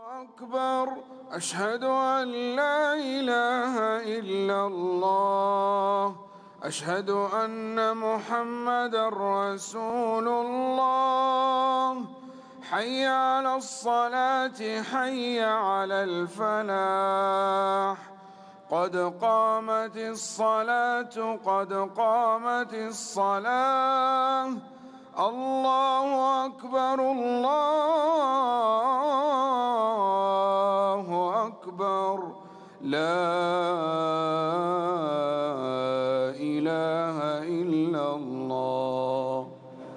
أكبر. أشهد أن لا إله إلا الله. أشهد أن محمدًا رسول الله. حي على الصلاة، حي على الفلاح. قد قامت الصلاة، قد قامت الصلاة. الله أكبر، الله أكبر. لا إله إلا الله.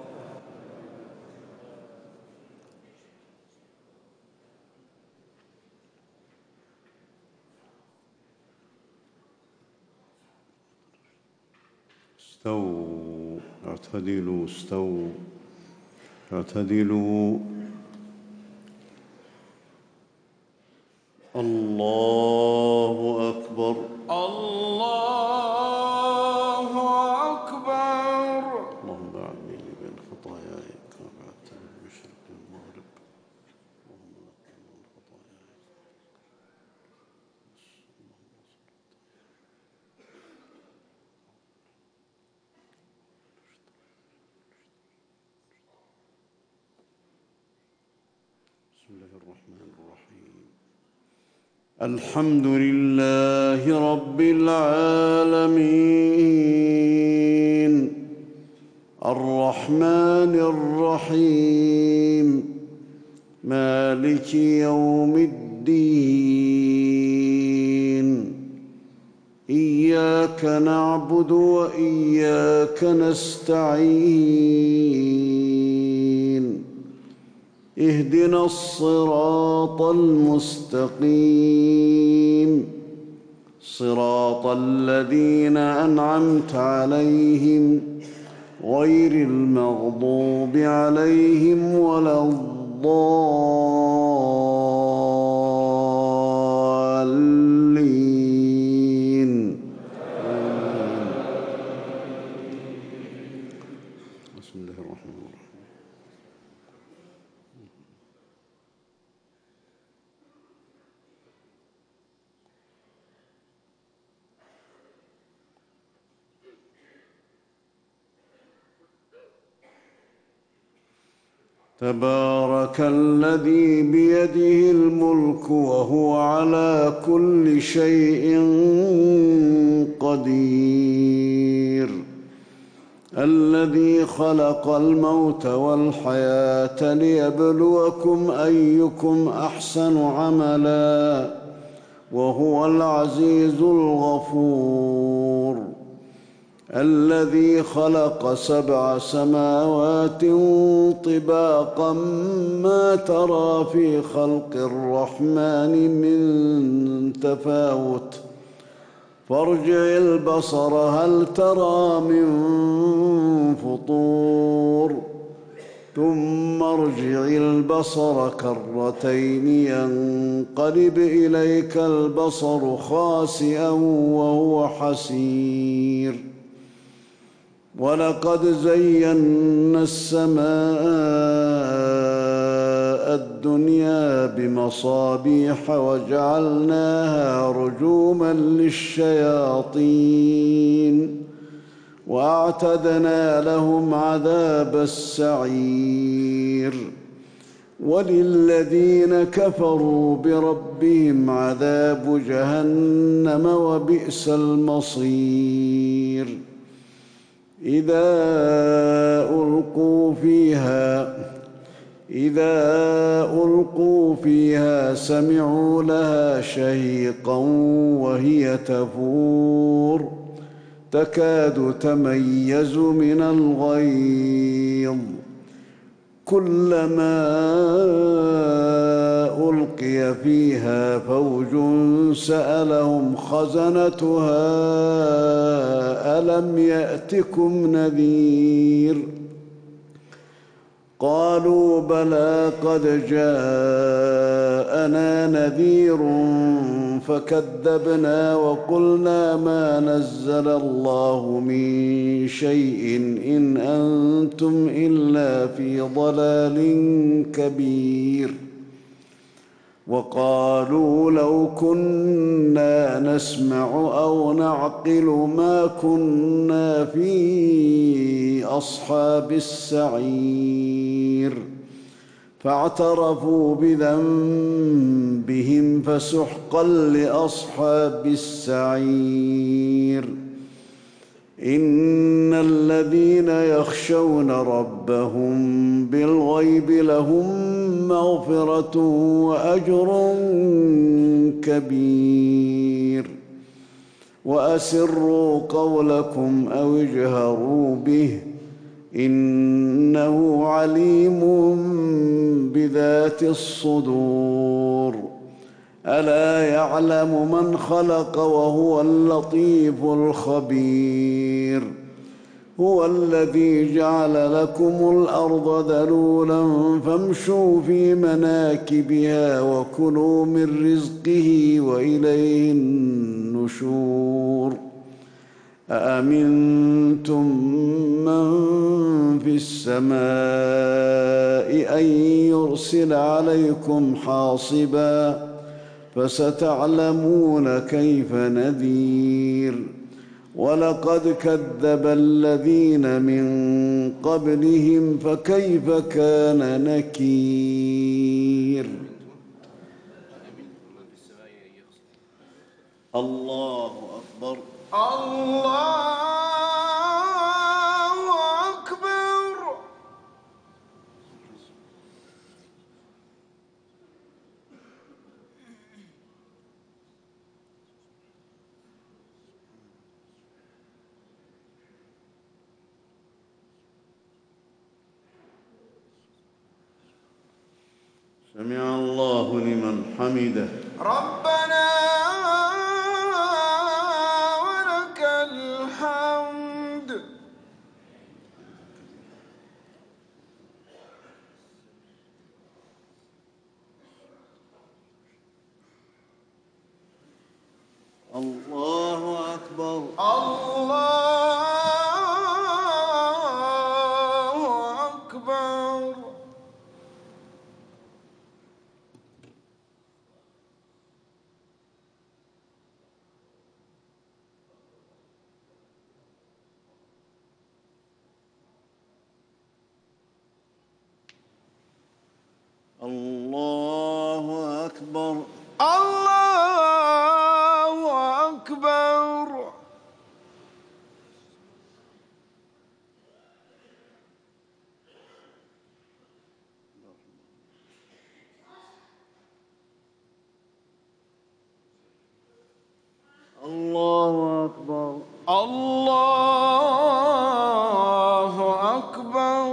استووا، اعتدلوا، استووا، اعتدلوا. الله أكبر، الله أكبر. اللهم أعني لي بين خطاياي كما بعدت من المشرق والمغرب. اللهم نقني من خطاياي. بسم الله الرحمن الرحيم. الحمد لله رب العالمين، الرحمن الرحيم، مالك يوم الدين. إياك نعبد وإياك نستعين. اهدنا الصراط المستقيم، صراط الذين أنعمت عليهم غير المغضوب عليهم ولا الضالين. بسم الله الرحمن الرحيم. تبارك الذي بيده الملك وهو على كل شيء قدير. الذي خلق الموت والحياة ليبلوكم أيكم أحسن عملا وهو العزيز الغفور. الذي خلق 7 سماوات طباقا ما ترى في خلق الرحمن من تفاوت فارجع البصر هل ترى من فطور ثم ارجع البصر كرتين ينقلب إليك البصر خاسئا وهو حسير. ولقد زينا السماء الدنيا بمصابيح وجعلناها رجوما للشياطين وأعتدنا لهم عذاب السعير. وللذين كفروا بربهم عذاب جهنم وبئس المصير. إذا ألقوا فيها سمعوا لها شهيقا وهي تفور تكاد تميز من الغيظ. كلما ألقي فيها فوج سألهم خزنتها ألم يأتكم نذير قالوا بلى قد جاءنا نذير فكذبنا وقلنا ما نزل الله من شيء إن أنتم إلا في ضلال كبير. وقالوا لو كنا نسمع أو نعقل ما كنا في أصحاب السعير فاعترفوا بذنبهم فسحقا لأصحاب السعير إن الذين يخشون ربهم بالغيب لهم مغفرة وأجر كبير وأسروا قولكم أو اجهروا به إنه عليم بذات الصدور ألا يعلم من خلق وهو اللطيف الخبير هو الذي جعل لكم الأرض ذلولا فامشوا في مناكبها وكلوا من رزقه وإليه النشور أأمنتم من في السماء أن يرسل عليكم حاصبا فستعلمون كيف نذير ولقد كذب الذين من قبلهم فكيف كان نكير الله أكبر الله أكبر. سمع الله لمن حمده ربنا ولك الحمد. الله أكبر الله أكبر. الله أكبر الله أكبر. الله أكبر الله أكبر.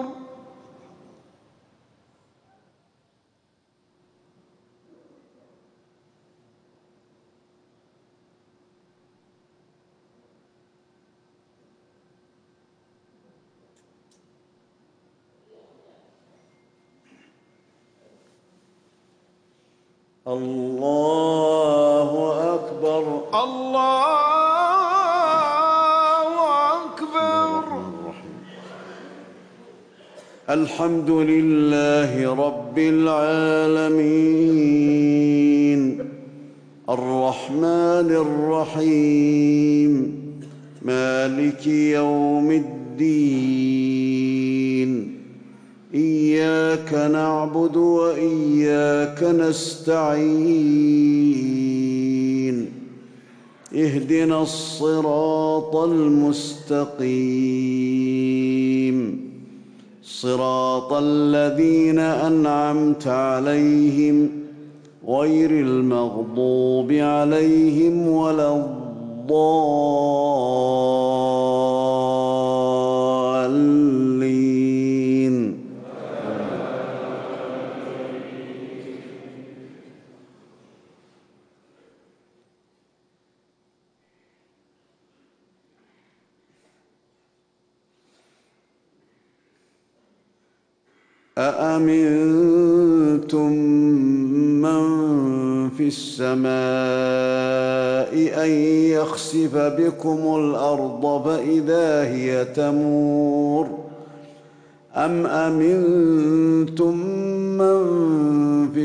الله أكبر الله أكبر. الحمد لله رب العالمين الرحمن الرحيم مالك يوم الدين إياك نعبد وإياك نستعين اهدنا الصراط المستقيم صراط الذين أنعمت عليهم غير المغضوب عليهم ولا الضالين أأمنتم من في السماء أن يخسف بكم الأرض فإذا هي تمور أم أمنتم من في